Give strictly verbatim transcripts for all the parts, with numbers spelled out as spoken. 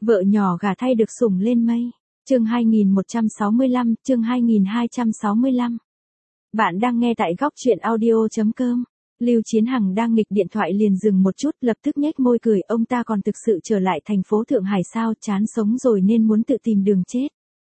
Vợ nhỏ gả thay được sủng lên mây. Chương hai nghìn một trăm sáu mươi lăm, chương hai nghìn hai trăm sáu mươi lăm. Bạn đang nghe tại góc truyện audio chấm com. Lưu Chiến Hằng đang nghịch điện thoại liền dừng một chút, lập tức nhếch môi cười, ông ta còn thực sự trở lại thành phố Thượng Hải sao, chán sống rồi nên muốn tự tìm đường chết.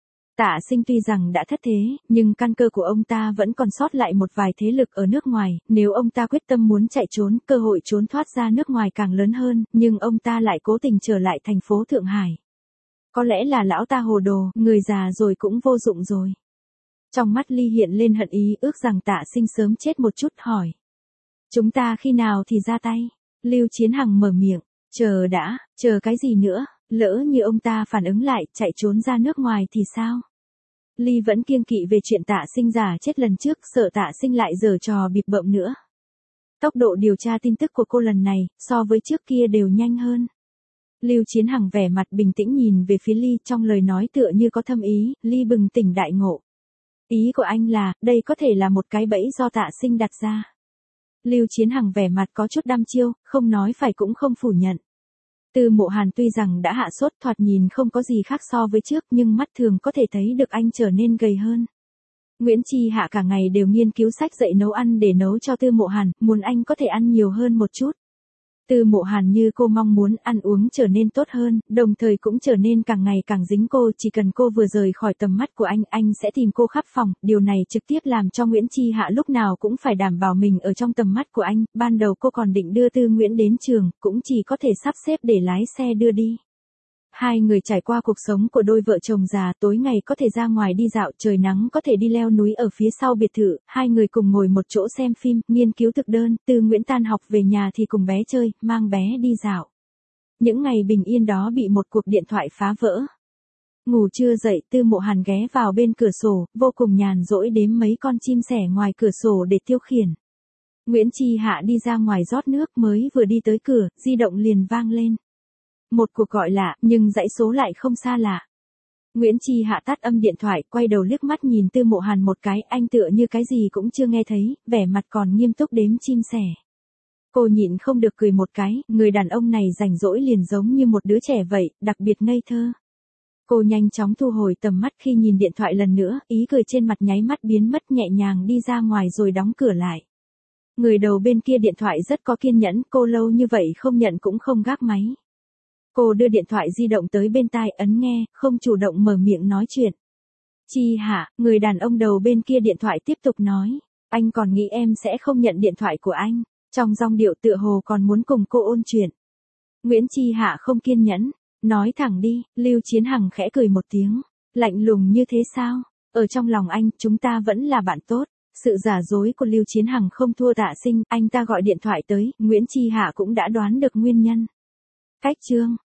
Tạ Sinh tuy rằng đã thất thế, nhưng căn cơ của ông ta vẫn còn sót lại một vài thế lực ở nước ngoài, nếu ông ta quyết tâm muốn chạy trốn, cơ hội trốn thoát ra nước ngoài càng lớn hơn, nhưng ông ta lại cố tình trở lại thành phố Thượng Hải. Có lẽ là lão ta hồ đồ, người già rồi cũng vô dụng rồi. Trong mắt Ly hiện lên hận ý, ước rằng Tạ Sinh sớm chết một chút, hỏi. Chúng ta khi nào thì ra tay? Lưu Chiến Hằng mở miệng, chờ đã, chờ cái gì nữa, lỡ như ông ta phản ứng lại, chạy trốn ra nước ngoài thì sao? Ly vẫn kiêng kỵ về chuyện Tạ Sinh giả chết lần trước, sợ Tạ Sinh lại giở trò bịp bợm nữa. Tốc độ điều tra tin tức của cô lần này, so với trước kia đều nhanh hơn. Lưu Chiến Hằng vẻ mặt bình tĩnh nhìn về phía Ly, trong lời nói tựa như có thâm ý. Ly bừng tỉnh đại ngộ. Ý của anh là, đây có thể là một cái bẫy do Tạ Sinh đặt ra. Lưu Chiến Hằng vẻ mặt có chút đăm chiêu, không nói phải cũng không phủ nhận. Tư Mộ Hàn tuy rằng đã hạ sốt, thoạt nhìn không có gì khác so với trước, nhưng mắt thường có thể thấy được anh trở nên gầy hơn. Nguyễn Chi Hạ cả ngày đều nghiên cứu sách dạy nấu ăn để nấu cho Tư Mộ Hàn, muốn anh có thể ăn nhiều hơn một chút. Tư Mộ Hàn như cô mong muốn, ăn uống trở nên tốt hơn, đồng thời cũng trở nên càng ngày càng dính cô, chỉ cần cô vừa rời khỏi tầm mắt của anh, anh sẽ tìm cô khắp phòng, điều này trực tiếp làm cho Nguyễn Chi Hạ lúc nào cũng phải đảm bảo mình ở trong tầm mắt của anh. Ban đầu cô còn định đưa Tư Nguyễn đến trường, cũng chỉ có thể sắp xếp để lái xe đưa đi. Hai người trải qua cuộc sống của đôi vợ chồng già, tối ngày có thể ra ngoài đi dạo, trời nắng có thể đi leo núi ở phía sau biệt thự, hai người cùng ngồi một chỗ xem phim, nghiên cứu thực đơn, Tư Nguyễn tan học về nhà thì cùng bé chơi, mang bé đi dạo. Những ngày bình yên đó bị một cuộc điện thoại phá vỡ. Ngủ chưa dậy, Tư Mộ Hàn ghé vào bên cửa sổ, vô cùng nhàn rỗi đếm mấy con chim sẻ ngoài cửa sổ để tiêu khiển. Nguyễn Chi Hạ đi ra ngoài rót nước, mới vừa đi tới cửa, di động liền vang lên. Một cuộc gọi lạ, nhưng dãy số lại không xa lạ. Nguyễn Chi Hạ tắt âm điện thoại, quay đầu liếc mắt nhìn Tư Mộ Hàn một cái, anh tựa như cái gì cũng chưa nghe thấy, vẻ mặt còn nghiêm túc đếm chim sẻ. Cô nhịn không được cười một cái, người đàn ông này rảnh rỗi liền giống như một đứa trẻ vậy, đặc biệt ngây thơ. Cô nhanh chóng thu hồi tầm mắt khi nhìn điện thoại lần nữa, ý cười trên mặt nháy mắt biến mất, nhẹ nhàng đi ra ngoài rồi đóng cửa lại. Người đầu bên kia điện thoại rất có kiên nhẫn, cô lâu như vậy không nhận cũng không gác máy. Cô đưa điện thoại di động tới bên tai, ấn nghe, không chủ động mở miệng nói chuyện. Chi Hạ, người đàn ông đầu bên kia điện thoại tiếp tục nói, anh còn nghĩ em sẽ không nhận điện thoại của anh, trong giọng điệu tựa hồ còn muốn cùng cô ôn chuyện. Nguyễn Chi Hạ không kiên nhẫn, nói thẳng đi. Lưu Chiến Hằng khẽ cười một tiếng, lạnh lùng như thế sao, ở trong lòng anh, chúng ta vẫn là bạn tốt. Sự giả dối của Lưu Chiến Hằng không thua Tạ Sinh, anh ta gọi điện thoại tới, Nguyễn Chi Hạ cũng đã đoán được nguyên nhân. Cách chương